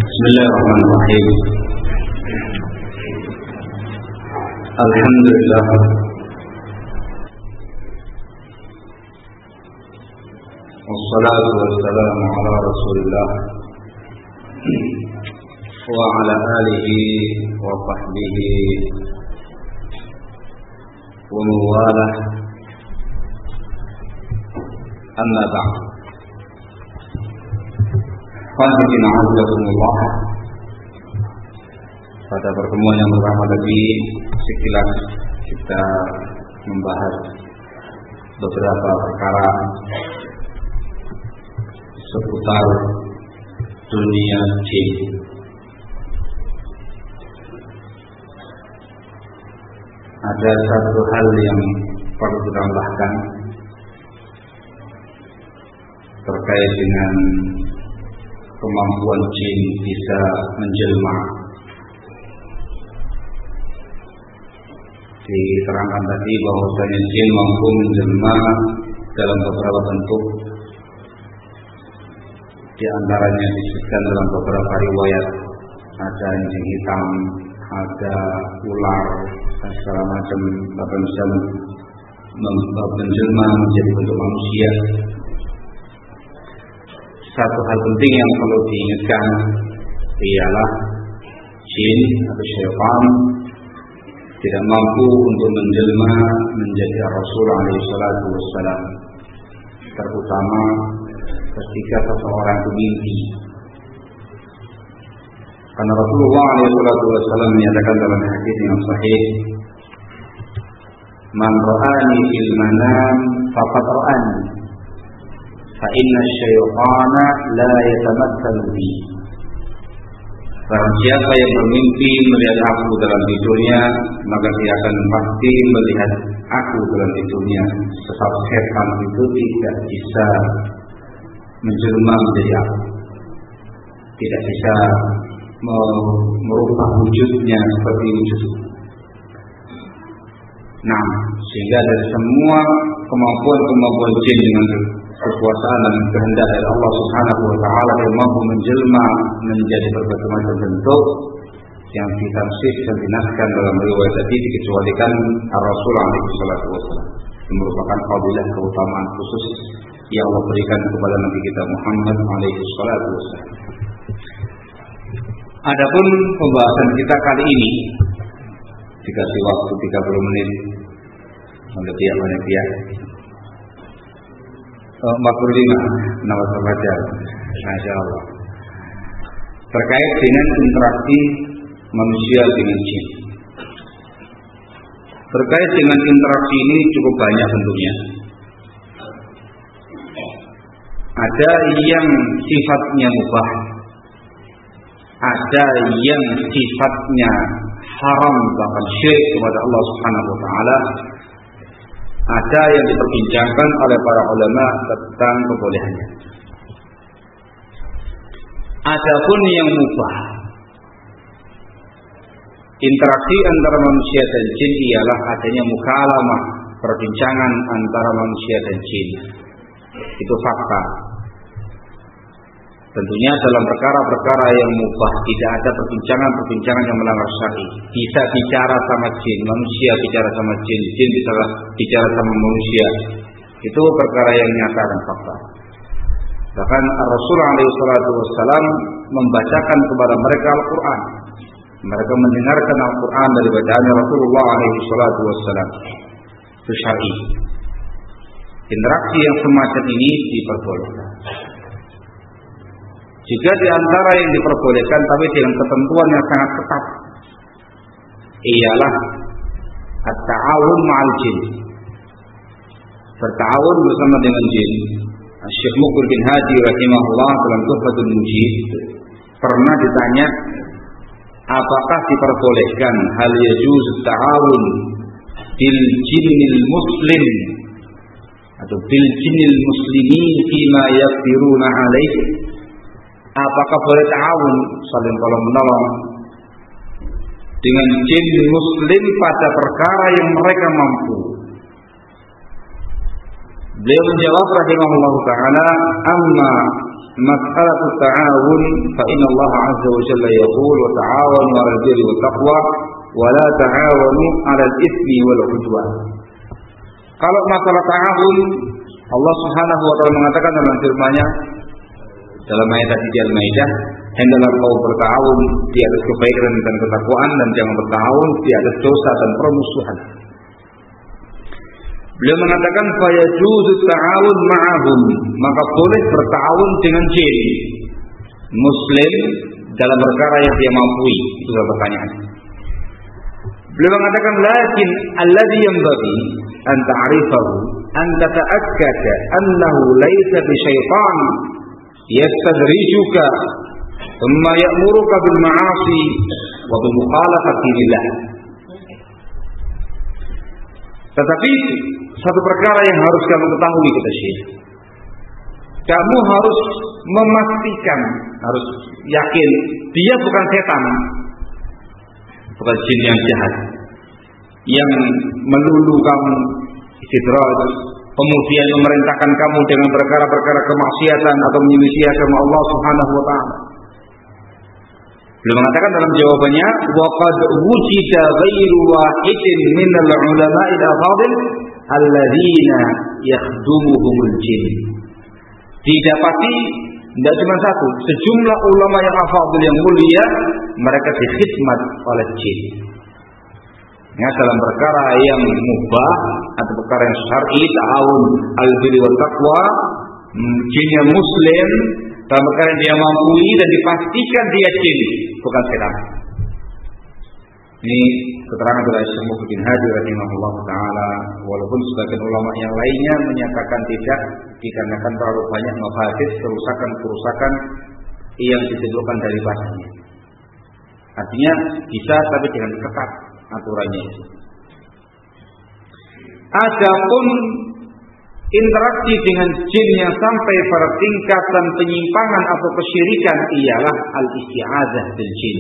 Bismillahirrahmanirrahim. Alhamdulillah. Wassalatu wassalamu ala Rasulillah wa ala alihi wa sahbihi wa mawalah. Amma ba'd. Alhamdulillah. Pada pertemuan yang pertama tadi sekilas kita membahas beberapa perkara seputar dunia jin. Ada satu hal yang perlu kita tambahkan terkait dengan kemampuan jin bisa menjelma. Diterangkan tadi bahwasanya jin mampu menjelma dalam beberapa bentuk. Di antaranya disebutkan dalam beberapa riwayat ada anjing hitam, ada ular, dan segala macam, bahkan bisa menjelma menjadi bentuk manusia. Satu hal penting yang perlu diingatkan ialah jin atau syaitan tidak mampu untuk menjelma menjadi Rasul alaihi salatu wassalam, terutama ketika seseorang bermimpi. Karena Rasulullah alaihi salatu wassalam menyatakan dalam hadis yang sahih, "Man ra'ani fil manam faqad ra'ani. Fa inna syaitana la yatamatsalu bi." Barang siapa yang bermimpi melihat aku dalam tidurnya, maka dia akan pasti melihat aku dalam tidurnya. Sebab setan itu tidak bisa menjelma menjadi aku, tidak bisa merubah wujudnya seperti wujudku. Nah, sehingga dari semua kemampuan jin dengan kekuasaan dan kehendak dari Allah Subhanahu wa taala yang mampu menjelma menjadi berbagai macam bentuk yang ditafsir dan dinaskan dalam riwayat tadi, dikecualikan Rasul alaihi salatu wasallam, yang merupakan fadilah keutamaan khusus yang Allah berikan kepada Nabi kita Muhammad alaihi salatu wasallam. Adapun pembahasan kita kali ini dikasih waktu 30 menit menit 45 baca, Masya Allah, terkait dengan interaksi manusia dengan jin. Terkait dengan interaksi ini cukup banyak bentuknya. Ada yang sifatnya mubah, ada yang sifatnya haram bahkan syirik kepada Allah Subhanahu wa taala. Ada yang diperbincangkan oleh para ulama tentang kebolehannya. Adapun yang mubah, interaksi antara manusia dan jin ialah adanya mukalamah, perbincangan antara manusia dan jin. Itu fakta. Tentunya dalam perkara-perkara yang mubah tidak ada perbincangan yang melanggar syar'i. Bisa bicara sama jin, manusia bicara sama jin, jin bisa bicara sama manusia. Itu perkara yang nyata dan fakta. Bahkan Rasulullah SAW membacakan kepada mereka Al-Quran. Mereka mendengarkan Al-Quran dari bacaan Rasulullah SAW. Itu syar'i. Interaksi yang semacam ini diperbolehkan. Juga di antara yang diperbolehkan tapi dengan ketentuan yang sangat ketat ialah at-ta'awun ma'al jin, berta'awun bersama dengan jin. Syekh Muqbil bin Hadi rahimahullah dalam Tuhfatul Mujib pernah ditanya, apakah diperbolehkan hal yajuz ta'awun bil jinnil muslim atau bil jinnil muslimin fima yaqdiruna alaihi. Apakah boleh ta'awun, saling tolong menolong dengan jin muslim pada perkara yang mereka mampu? Beliau menjawab rahimahullah ta'ala, amma mas'alatut ta'awun fa inna Allah 'azza wa jalla yaqul wa ta'awanu 'alal birri wat taqwa wa la ta'awanu 'alal itsmi wal 'udwan. Kalau masalah ta'awun, Allah Subhanahu wa taala mengatakan dalam firman-Nya dalam ayat tadi di Al-Maidah, hendaklah kau berta'awun di atas kebaikan dan ketakwaan dan jangan berta'awun di atas dosa dan permusuhan. Beliau mengatakan fayajuzu ta'awun ma'ahum, maka boleh berta'awun dengan jin muslim dalam perkara yang dia mampu. Itu pertanyaan. Beliau mengatakan lakin alladhi yanbaghi an ta'rifahu an tata'akkada annahu laysa bi syaitan yastadrijuka thumma ya'muruka bil ma'asi wa bi mukhalafati lillah. Tetapi satu perkara yang harus kamu ketahui, kata Syekh, kamu harus memastikan, harus yakin dia bukan setan, bukan jin yang jahat yang melulu kamu istidraj, kemudian memerintahkan kamu dengan perkara-perkara kemaksiatan atau menyelisih agama Allah Subhanahu wa taala. Beliau mengatakan dalam jawabannya, wa qad wujida ghairu wahidin minal ulama'il afadil alladzina yakhdumuhumul jin. Didapati tidak cuma satu, sejumlah ulama yang afadil yang mulia, mereka dikhidmat oleh jin. Ya, dalam perkara yang mubah atau perkara yang syar'i, ta'awun al-birri wat taqwa, jin yang muslim dalam perkara yang dia mampu dan dipastikan dia jin, bukan setan. Ini keterangan dari Syekh Muhyiddin Hadi rahimahullah taala, walaupun sebagian ulama yang lainnya menyatakan tidak, dikarenakan terlalu banyak mafsadid, kerusakan yang ditimbulkan dari bahasanya. Artinya bisa, tapi dengan ketat aturannya itu. Adapun interaksi dengan jin yang sampai pada tingkatan penyimpangan atau kesyirikan ialah al-isti'adzah bil jin.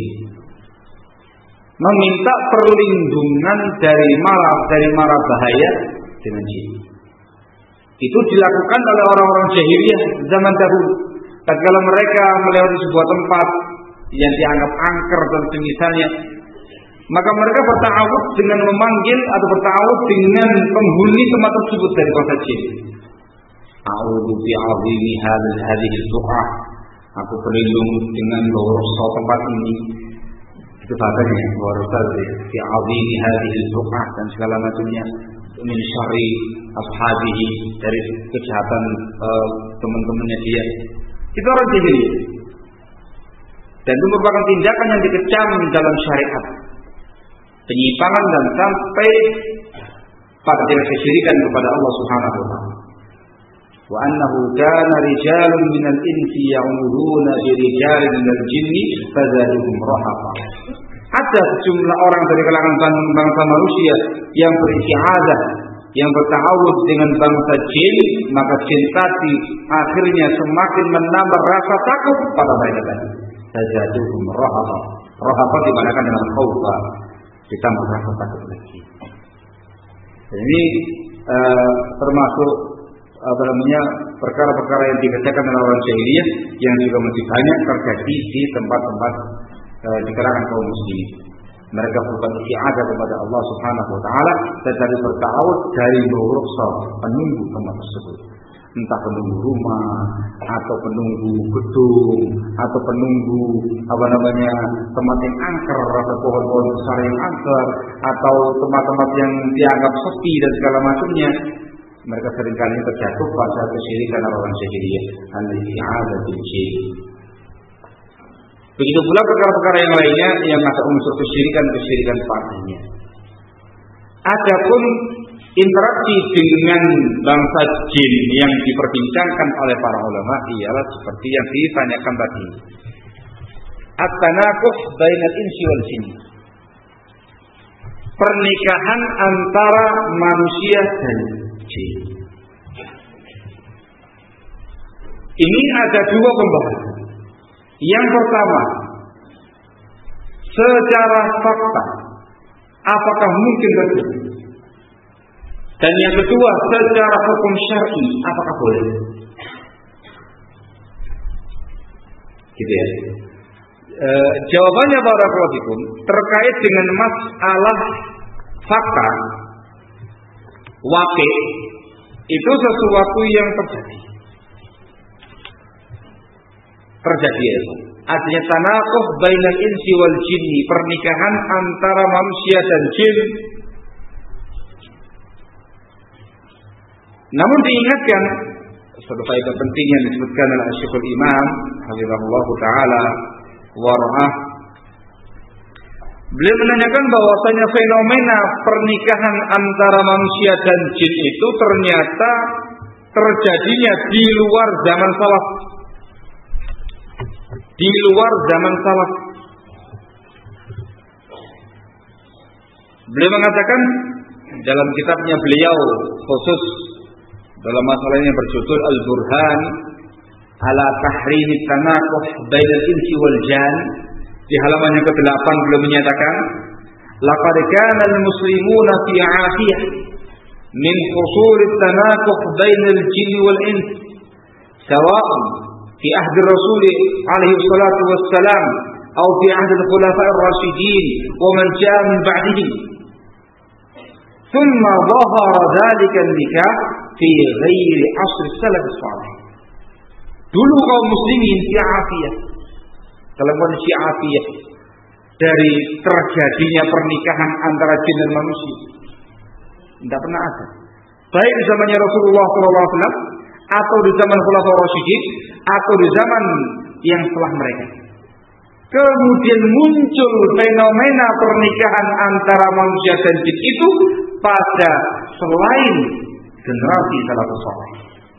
Meminta perlindungan dari mara bahaya dengan jin. Itu dilakukan oleh orang-orang jahiliyah zaman dahulu. Tatkala mereka melewati sebuah tempat yang dianggap angker dan semisalnya, maka mereka berta'awud dengan memanggil atau berta'awud dengan penghuni tempat tersebut dari bangsa jin. A'udzu bi'azimi hadhihi al-buq'ah. Aku berlindung dengan lorosa tempat ini. Itu bahasanya, lorosa bi'azimi hadhihi al-buq'ah dan segala macamnya, min syarri ashabihi, dari kejahatan teman-temannya dia. Itu orang jahiliyah. Dan itu merupakan tindakan yang dikecam dalam syariat. Penyimpangan dan sampai pada tingkat kesyirikan kepada Allah Subhanahu wa taala. Wa annahu kana rijalun minal insi ya'muruna bi rijalin minal jinni fazaduhum rahaqa. Ada sejumlah orang dari kalangan bangsa manusia yang beristi'adzah, yang berta'awudz dengan bangsa jin, maka jin tadi akhirnya semakin menambah rasa takut pada mereka tadi. Fazaduhum rahaqa. Rahaqa dimanakan dengan khaufa, ditambah rasa takut lagi. Dan ini termasuk perkara-perkara yang dikerjakan oleh orang jahiliyah yang juga masih banyak terjadi di tempat-tempat di kalangan kaum muslimin. Mereka berbuat isti'adzah kepada Allah Subhanahu wa taala tetapi berta'awudz dari rukhsah penunggu tempat tersebut. Entah penunggu rumah atau penunggu gedung atau penunggu tempat yang angker atau pohon-pohon besar yang angker atau tempat-tempat yang dianggap sepi dan segala macamnya. Mereka seringkali terjatuh pada kesyirikan orang jahiliyah, al-isti'adzah bil jin. Begitu pula perkara-perkara yang lainnya yang masuk unsur kesyirikan partinya. Adapun interaksi dengan bangsa jin yang diperbincangkan oleh para ulama ialah seperti yang ditanyakan tadi. At-tanakuh bainal insi wal jin. Pernikahan antara manusia dan jin. Ini ada dua pembahasan. Yang pertama, secara fakta, apakah mungkin terjadi? Dan yang kedua, secara hukum syar'i, apakah boleh? Gitu ya. Jawabannya barakallahu fikum terkait dengan masalah fakta waqi itu sesuatu yang terjadi ya. Artinya tanaquh bainal insi wal jinni, pernikahan antara manusia dan jin. Namun diingatkan satu faedah penting yang disebutkan oleh Syekhul Imam hafizahullah taala warahmah. Beliau menanyakan bahwasanya fenomena pernikahan antara manusia dan jin itu ternyata terjadinya di luar zaman salaf. Di luar zaman salaf. Beliau mengatakan dalam kitabnya beliau khusus dalam masalah yang berjudul Al-Burhan ala tahrim tanaquh bainal insi wal jan, di halaman yang ke-8 beliau menyatakan laqad kana al-muslimuna fi 'afiyah min husul at-tanaquh bainal jin wal ins sawa'an fi ahd ar-rasul alaihi salatu wassalam atau fi ahd al-khulafa' ar-rashidin wa man jaa min ba'dihim thumma dhahara dhalika an-nikah fi ghairi asr salaf salih. Dulu kaum muslimin fi afiyah, dalam kondisi afiyah dari terjadinya pernikahan antara jin dan manusia. Tidak pernah ada. Baik di zamannya Rasulullah SAW atau di zaman Khulafaur Rasyidin atau di zaman yang setelah mereka. Kemudian muncul fenomena pernikahan antara manusia dan jin itu pada selain generasi salafus saleh.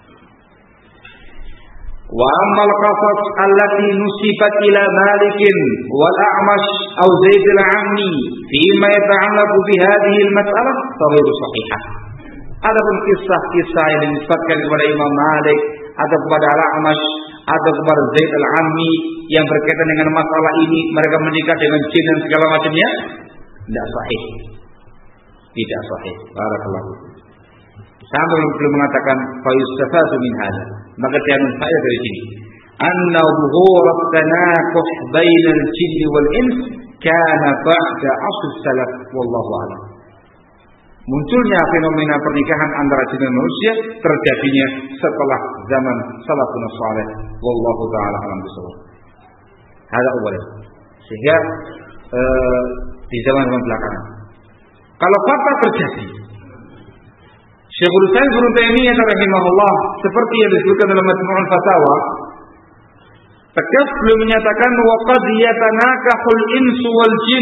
Wa ammal qasas allati nusibat ila Malik wal A'mash aw Zaid al-Ammi fima yata'allaqu bi hadhihi al-mas'alah fa ghairu sahihah. Adapun kisah-kisah yang dinisbatkan kepada Imam Malik atau kepada Al-A'mash atau kepada Zaid al-Ammi yang berkaitan dengan masalah ini, mereka menikah dengan jin dan segala macamnya, tidak sahih. Tidak sahih. Barakallahu. Sampai belum mengatakan fayustafadu min hada. Maka diambil faedah dari sini. Anna dhuhurat tanaquh bainal jinni wal ins kana ba'da asr salaf wallahu a'lam. Munculnya fenomena pernikahan antara jin dan manusia terjadinya setelah zaman salafun saleh wallahu taala alam bisawab. Hada awalnya. Sehingga di zaman belakangan. Kalau fakta terjadi, Syekhul Islam Ibnu Taimiyah rahimahullah seperti yang disebutkan dalam Majmu'ul Fatawa, tegas beliau menyatakan wa qad yatanakahul insu wal jin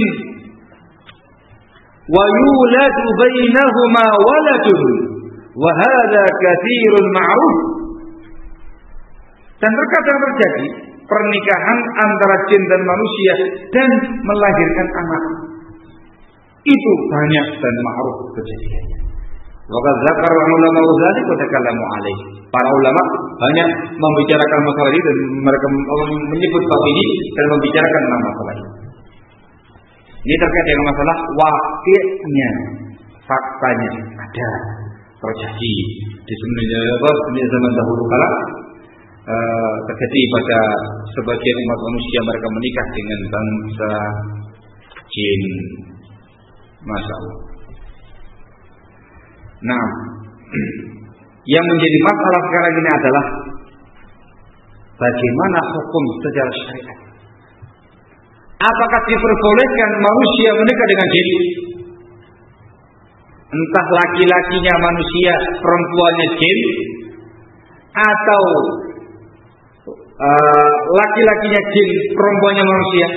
wa yuladu bainahuma waladun wa hadza katsirun ma'ruf. Dan terkadang terjadi pernikahan antara jin dan manusia dan melahirkan anak. Itu banyak dan ma'ruf kejadiannya. Waqad zakara ulama dzalik wa takallamu alaihi. Para ulama banyak membicarakan masalah ini dan mereka menyebut bab ini dan membicarakan tentang masalah ini. Ini terkait dengan masalah waqi'nya, faktanya ada terjadi di zaman dahulu kala terjadi pada sebagian umat manusia, mereka menikah dengan bangsa jin. Masya Allah. Nah, yang menjadi masalah sekarang ini adalah bagaimana hukum secara syariat. Apakah diperbolehkan manusia menikah dengan jin? Entah laki-lakinya manusia, perempuannya jin, atau laki-lakinya jin, perempuannya manusia.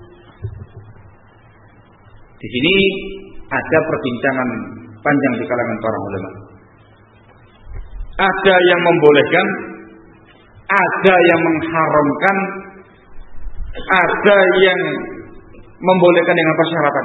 Di sini ada perbincangan panjang di kalangan para ulama. Ada yang membolehkan, ada yang mengharamkan, ada yang membolehkan dengan persyaratan.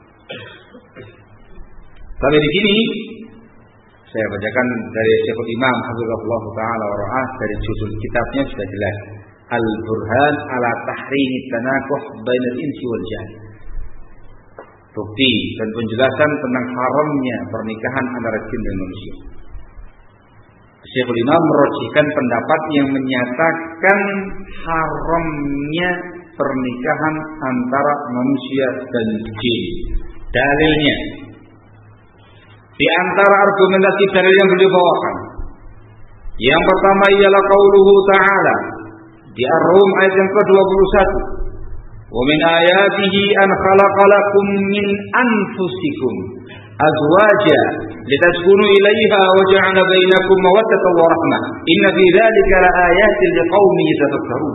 Tapi di sini saya bacakan dari Syekhul Imam hafizahullah taala wa ra'ah, dari judul kitabnya sudah jelas, Al-Burhan ala Tahrim Tanaquh bainal insi wal jan. Bukti dan penjelasan tentang haramnya pernikahan antara jin dan manusia. Syekhul Imam merojihkan pendapat yang menyatakan haramnya pernikahan antara manusia dan jin. Dalilnya, di antara argumentasi dalil yang beliau bawakan, yang pertama ialah qauluhu ta'ala di Ar-Rum ayat yang ke-21, wa min ayatihi an khalaqalakum min anfusikum azwaja litaskunu ilaiha wa ja'ala bainakum mawaddatan wa rahmah inna fi dzalika laayatin liqaumin yatafakkarun.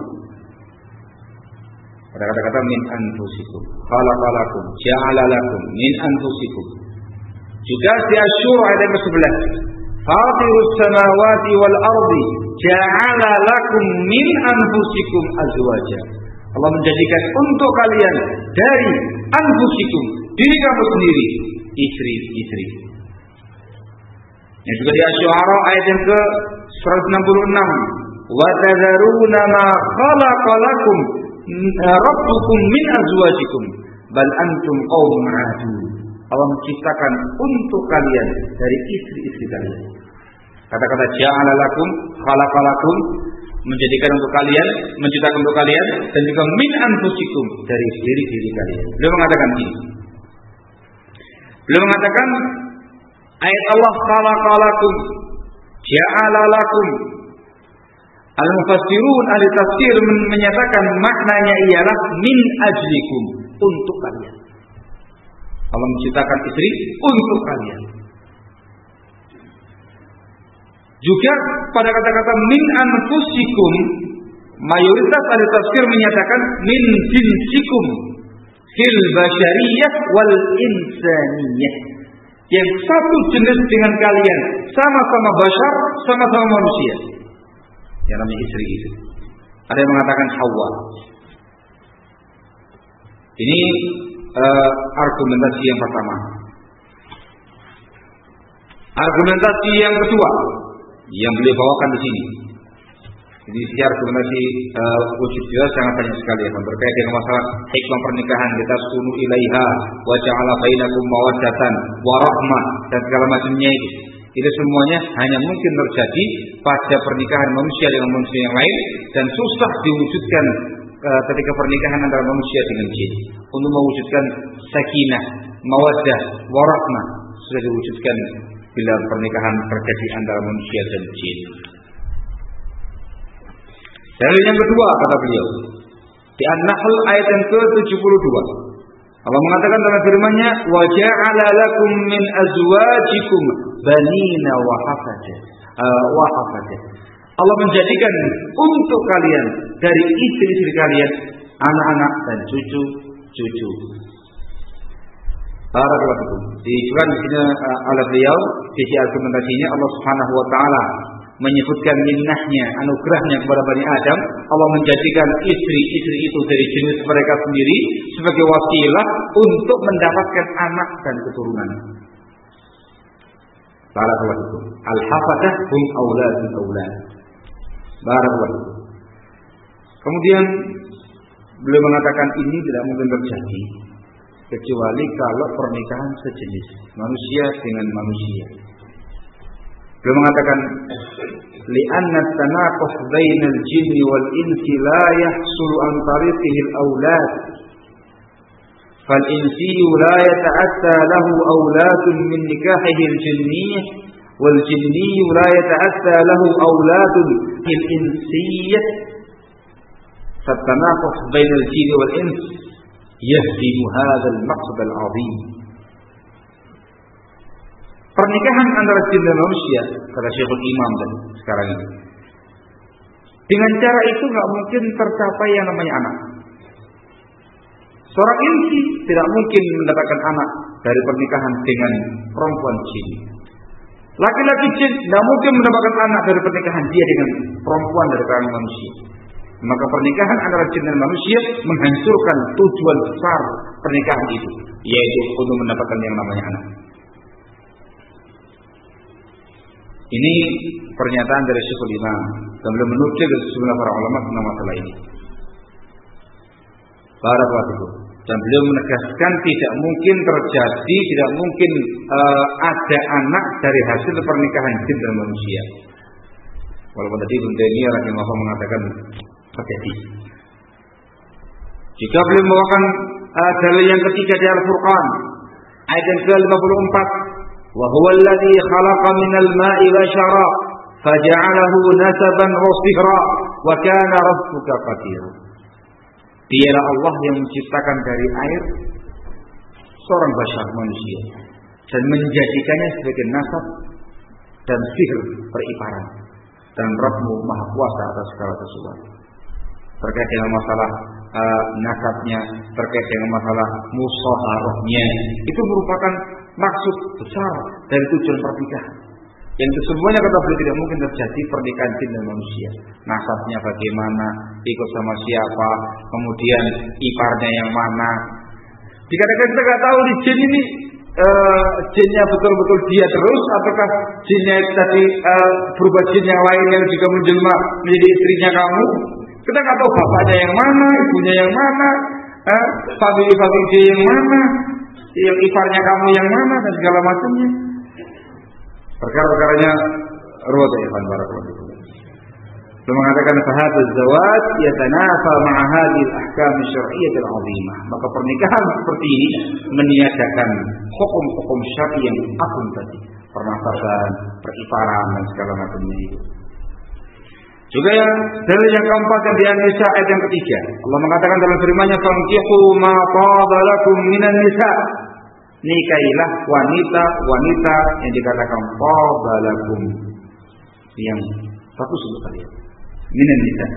Pada kata-kata min anfusikum, khalaqalakum, ja'ala lakum min anfusikum. Juga di Asy-Syura ayat yang ke-11, fatirus samawati wal ardi ja'ala lakum min anfusikum azwaja. Allah menjadikan untuk kalian dari anfusikum, diri kamu sendiri, istri-istri. Yang juga di Asy-Syu'ara ayat yang ke-166, wa tadharuna ma khalaqalakum rabbukum min azwajikum bal antum qaumun 'adun. Allah menciptakan untuk kalian dari istri-istri kalian. Kata-kata ja'ala lakum, khalaqalakum, menjadikan untuk kalian, menciptakan untuk kalian, dan juga min anfusikum, dari diri-diri kalian. Beliau mengatakan ini. Beliau mengatakan ayat Allah khalaqalakum, ja'ala lakum. Al-mufassirun ahli tafsir menyatakan maknanya ialah min ajlikum, untuk kalian. Allah menciptakan istri untuk kalian. Juga pada kata-kata min anfusikum, mayoritas ahli tafsir menyatakan min jinsikum fil basyariyah wal insaniyah, yang satu jenis dengan kalian, sama-sama bashar, sama-sama manusia, yang namanya istri itu. Ada yang mengatakan Hawa. Ini argumentasi yang pertama. Argumentasi yang kedua yang beliau bawakan di sini. Jadi argumentasi wujud jelas sangat banyak sekali yang berkait dengan masalah hikmah pernikahan, kita sunu ilaiha wa ja'ala bainakum mawaddatan wa rahmah dan segala macamnya itu. Itu semuanya hanya mungkin terjadi pada pernikahan manusia dengan manusia yang lain, dan susah diwujudkan ketika pernikahan antara manusia dengan jin. Untuk mewujudkan sakinah, mawaddah, warahmah sudah diwujudkan bila pernikahan terjadi antara manusia dan jin. Dalil yang kedua kata beliau di An-Nahl ayat yang ke-72. Allah mengatakan dalam firman-Nya, wa ja'ala lakum min azwajikum banina wa hafada. Allah menjadikan untuk kalian dari istri-istri kalian anak-anak dan cucu-cucu. Barakallahu. Dijelaskan di sini oleh beliau sisi argumentasinya, Allah Subhanahu wa taala menyebutkan minnahnya, anugerahnya kepada Bani Adam. Allah menjadikan istri-istri itu dari jenis mereka sendiri sebagai wasilah untuk mendapatkan anak dan keturunan. Barakallahu. Al-hafadah hum auladul aulad. Barakallahu. Kemudian beliau mengatakan ini tidak mungkin terjadi kecuali kalau pernikahan sejenis manusia dengan manusia. Beliau mengatakan li'anna tanaqus bainal jinni wal insi la yahsulu an tariqihi al-aulad fal insi la yata'atta lahu auladun min nikahihi al-jinniyah wal jinni la yata'atta lahu auladun min insiyyah fatanaqus bainal jinni wal insi yahdimu hadzal maqsad al-'azim. Pernikahan antara jin dan manusia, kata Syekhul Imam dan sekarang ini, dengan cara itu nggak mungkin tercapai yang namanya anak. Seorang insi tidak mungkin mendapatkan anak dari pernikahan dengan perempuan jin. Laki-laki jin tidak mungkin mendapatkan anak dari pernikahan dia dengan perempuan dari kalangan manusia. Maka pernikahan antara jin dan manusia menghancurkan tujuan besar pernikahan itu, yaitu untuk mendapatkan yang namanya anak. Ini pernyataan dari Syekhul Imam dan beliau menukil dari sejumlah para ulama tentang masalah ini. Barakallahu. Dan beliau menegaskan tidak mungkin terjadi, tidak mungkin ada anak dari hasil pernikahan jin dan manusia. Walaupun tadi Ibnu Taimiyah rahimahullah mengatakan terjadi. Jika beliau membawakan dalil yang ketiga di Al-Furqan ayat yang ke-54, wa huwa alladhi khalaqa minal ma'i bashara faja'alahu nasaban wa sihra wa kana rabbuka qadira. Dialah Allah yang menciptakan dari air seorang bashar manusia dan menjadikannya sebagai nasab dan sihir periparan. Dan Rabbmu Maha Kuasa atas segala sesuatu. Terkait dengan masalah nasabnya, terkait dengan masalah musaharahnya, itu merupakan maksud besar dari tujuan pernikahan. Yang itu semuanya kata beliau tidak mungkin terjadi pernikahan jin dan manusia. Nasabnya bagaimana, ikut sama siapa, kemudian iparnya yang mana. Dikatakan kita nggak tahu di jin ini jinnya betul-betul dia terus, ataukah jinnya tadi berubah jin yang lain yang juga menjelma menjadi istrinya kamu. Kita nggak tahu bapaknya yang mana, ibunya yang mana, family dia yang mana, yang iparnya kamu yang mana dan segala macamnya. Perkara-perkaranya ruwet ya kan barakallahu. Beliau mengatakan fahadz zawaj yatanafa ma'a hadhihi al-ahkam asy-syar'iyyah al-'azimah. Maka pernikahan seperti ini meniadakan hukum-hukum syar'i yang agung tadi, pernafasan, periparan dan segala macamnya itu. Juga dalil yang keempat yang di An-Nisa ayat yang ketiga. Allah mengatakan dalam firman-Nya, "Fankihu ma taba lakum minan nisa." Nikahilah wanita-wanita yang dikatakan taba lakum, yang bagus untuk kalian. Minan nisa.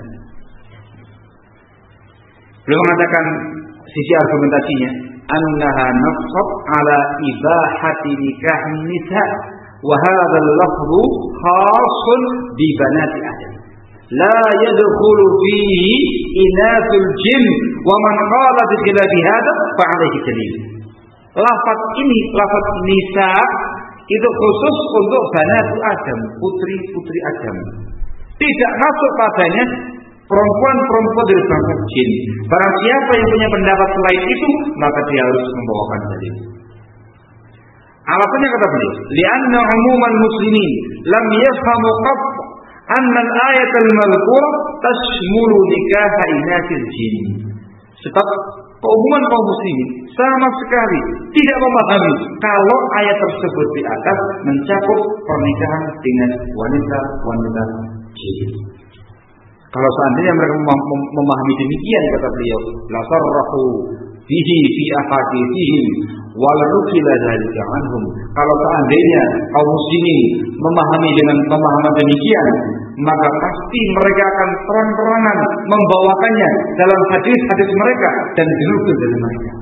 Beliau mengatakan sisi argumentasinya, annaha nafsat ala ibahati nikah nisa wa hadha al-lafzu khasun bi banati Adam. La yadkhulu fihi inathul jin wa man qala bi khilafi hadha fa alayhi dalil. Lafaz ini, lafaz nisa itu khusus untuk banat Adam, putri-putri Adam. Tidak masuk padanya perempuan-perempuan dari bangsa jin. Barang siapa yang punya pendapat selain itu, maka dia harus membawakan dalil. Alasannya kata beliau, li'anna umuman muslimin lam yafhamu qat anna al-ayat al-madhkurah tashmulu nikah inatil jin. Sebab keumuman kaum muslimin sama sekali tidak memahami kalau ayat tersebut di atas mencakup pernikahan dengan wanita-wanita jin. Kalau seandainya mereka memahami demikian, kata beliau, la sarrahu fihi fi ahaditsihim wa la nukila dzalika anhum. Kalau seandainya kaum muslimin memahami dengan pemahaman demikian, maka pasti mereka akan terang-terangan membawakannya dalam hadis-hadis mereka dan dinukil dari mereka.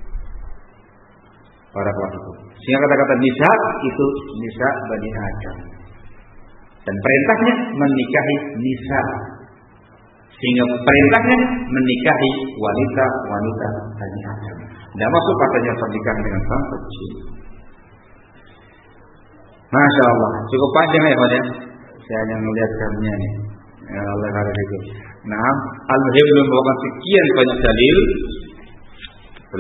Para pelaku. Sehingga kata-kata nisa itu nisa Bani Adam. Dan perintahnya menikahi nisa. Sehingga perintahnya menikahi wanita-wanita Bani Adam. Tidak masuk katanya pernikahan dengan bangsa jin. Masya Allah, cukup panjang ya Pak ya. Saya hanya melihat jamnya nih. Ya Allah harap itu. Nah, Al-Muhim membawakan sekian banyak dalil. 8, 9, 10, 11, 13, 14, 15, 20, 21,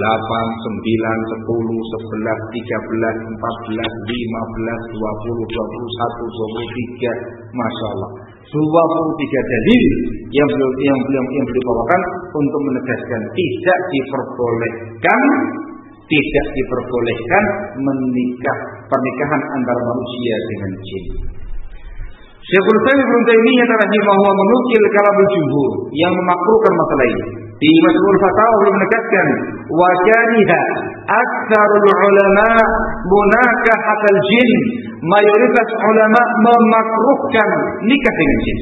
23, Masya Allah, 23 dalil yang beliau bawakan untuk menegaskan tidak diperbolehkan menikah pernikahan antara manusia dengan jin. Syekhul Islam Ibnu Taimiyah rahimahullah menukil kalamul jumhur yang memakruhkan masalah ini. Di Majmu'ul Fatawa beliau menegaskan wa kariha aktsarul ulama munakahatal jin. Mayoritas ulama memakruhkan nikah dengan jin.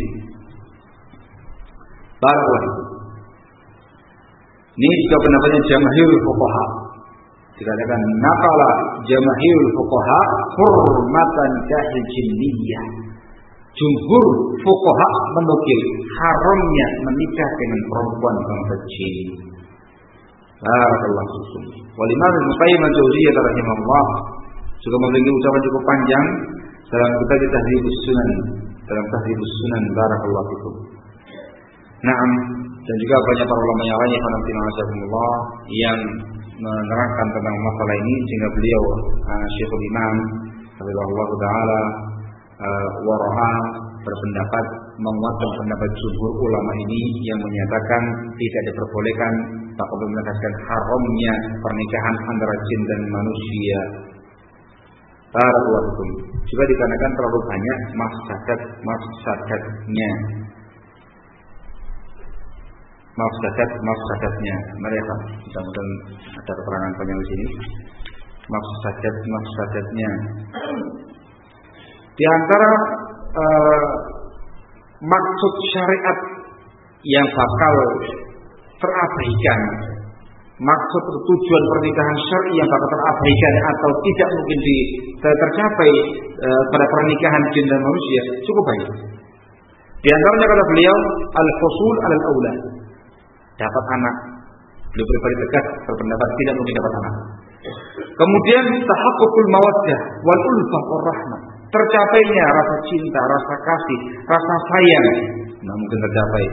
Barakallahu. Ini juga pendapatnya jamaahirul fuqaha. Dikatakan naqala jamaahirul fuqaha hurmatan kahil jinniyah. Jumhur fuqaha menukil haramnya menikah dengan perempuan bangsa jin. Barakallahu fikum. Wal Imam Ibnu Qayyim al-Jauziyah rahimahullah juga memiliki ucapan cukup panjang dalam kitab Tahdhibus Sunan, barakallahu fikum. Naam, dan juga banyak para ulama yang lain yang menerangkan tentang masalah ini, sehingga beliau Syekhul Imam Hafizahullah taala waraha berpendapat menguatkan pendapat jumhur ulama ini yang menyatakan tidak diperbolehkan, bahkan menegaskan haramnya pernikahan antara jin dan manusia. Barakallahu. Juga dikarenakan terlalu banyak mafsadatnya. Mereka mudah-mudahan ada keterangan panjang di sini. Mafsadatnya. Di antara maksud syariat yang bakal terabaikan, maksud tujuan pernikahan syar'i yang bakal terabaikan atau tidak mungkin tercapai pada pernikahan jin dan manusia cukup banyak. Di antaranya kata beliau al-husul al-aulad, dapat anak. Beliau pribadi tegas berpendapat tidak mungkin dapat anak. Kemudian tahaqququl mawaddah wal ulfah war rahmah, tercapainya rasa cinta, rasa kasih, rasa sayang, nah mungkin tercapai.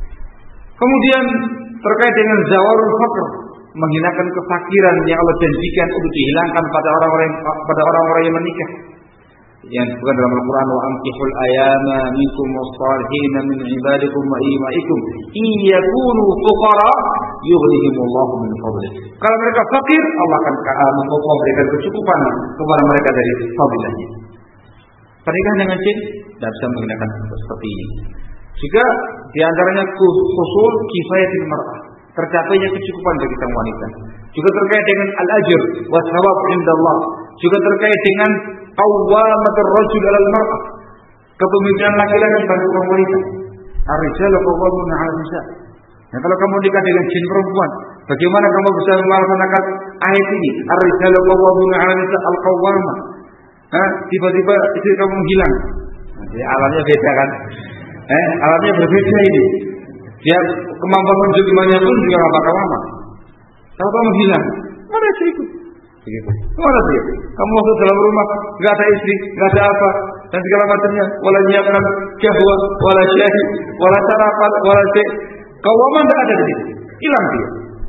Kemudian terkait dengan zawalul faqr, menghilangkan kefakiran yang Allah janjikan untuk dihilangkan pada orang-orang yang menikah. Yang bukan dalam Al-Quran, wa ankihul ayama minkum wassalihin min ibadikum wa imaikum iyakunu fuqara yughnihimullahu min fadlih. Kalau mereka fakir, Allah akan memberikan kecukupan kepada mereka dari fadilahnya. Pernikahan dengan jin tidak bisa menggunakan seperti ini. Juga diantaranya husul kifayatil mar'ah, tercapainya kecukupan bagi sang wanita. Juga terkait dengan al-ajr wa thawab indallah. Juga terkait dengan qawwamatur rajul 'alal mar'ah, kepemimpinan laki-laki bagi kaum wanita. Ar-rijalu qawwamuna 'alal nisa. Nah, kalau kamu nikah dengan jin perempuan, bagaimana kamu bisa melaksanakan ayat ini? Ar-rijalu qawwamuna 'alal nisa al-qawwamah. Tiba-tiba istri kamu hilang. Jadi alamnya beda kan? Alamnya berbeda ini. Dia kemampuan menunjuk imannya pun juga gak bakal lama. Kalau kamu hilang, mana istriku? Begitu. Mana dia? Kamu masuk dalam rumah, gak ada istri, gak ada apa, dan segala macamnya. Wala nyiapkan jahwat, wala syahid, wala sarapan, wala syekh. Kawaman gak ada di situ. Hilang dia.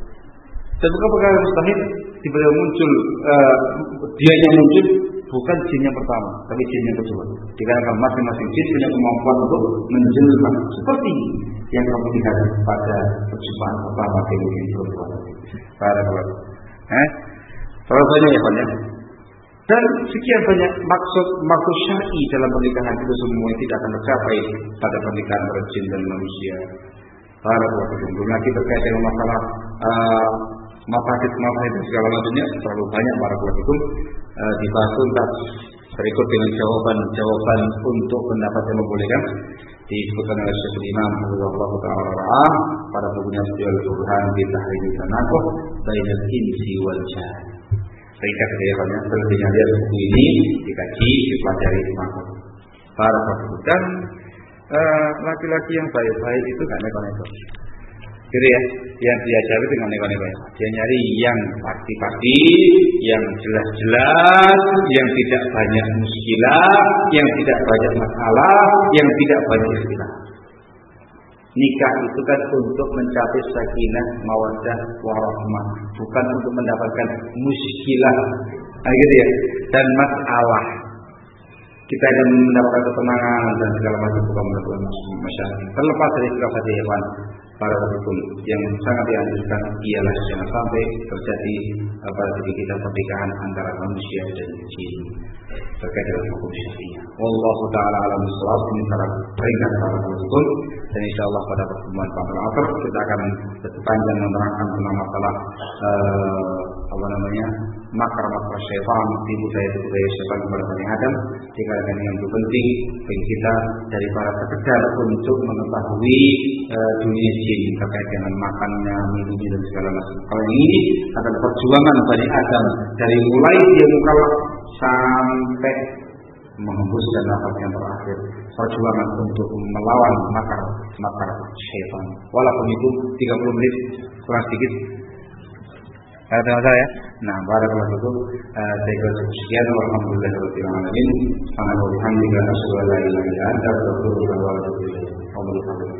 Dan bukan perkara mustahil. Tiba-tiba muncul, dianya muncul. Bukan jin yang pertama, tapi jin yang kedua. Dikarenakan masing-masing jin punya kemampuan untuk menjelma seperti yang kamu lihat pada perjumpaan pertama dengan perempuan. Para kawan, terlalu banyak ya banyak. Dan sekian banyak maksud syar'i dalam pernikahan itu semua tidak akan tercapai pada pernikahan antara jin dan manusia. Para kawan, belum lagi terkait dengan masalah mafasid segala macamnya terlalu banyak para kawan. Dibahas tuntas berikut dengan jawaban untuk pendapat yang membolehkan disebutkan oleh Syekh Imam Rahimahullah Ta'ala pada bukunya Al-Burhan di Tahrim Tanaquh Bainal Insi wal Jin. Sehingga kedepannya selebihnya lihat buku ini dikaji, dipelajari, dimaksud. Para sebutkan laki-laki yang baik-baik itu gak neko-neko. Gitu ya, yang dia cari dengan neko-neko. Dia nyari yang pasti-pasti, yang jelas-jelas, yang tidak banyak muskilah, yang tidak banyak masalah, yang tidak banyak istilah. Nikah itu kan untuk mencapai sakinah, mawaddah, warahmah, bukan untuk mendapatkan muskilah, gitu ya, dan masalah. Kita akan mendapatkan ketenangan dan segala macam bukan mendapatkan masyarakat. Terlepas dari khilafat hewan, para hukum yang sangat dianjurkan ialah jangan sampai terjadi pada diri kita pernikahan antara manusia dan jin terkait dengan hukum syariah. Wallahu taala alam bissawab. Ini cara peringkat para hukum, dan insyaallah pada pertemuan akhir kita akan lebih panjang menerangkan tentang masalah makar syaitan, tipu daya syaitan kepada Bani Adam. Dikarenakan yang itu penting bagi kita daripada sekedar untuk mengetahui dunia jin terkait dengan makannya, minumnya dan segala macam. Kalau ini adalah perjuangan Bani Adam dari mulai dia mukallaf sampai menghembuskan nafas yang terakhir, perjuangan untuk melawan makar syaitan. Walaupun itu 30 menit kurang sedikit. Ada masalah ya? Nah, barakallahu fikum. Saya kira sekian. Alhamdulillahirabbil alamin. Subhanallah wa bihamdihi asyhadu an la ilaha illa anta astaghfiruka wa atubu ilaik.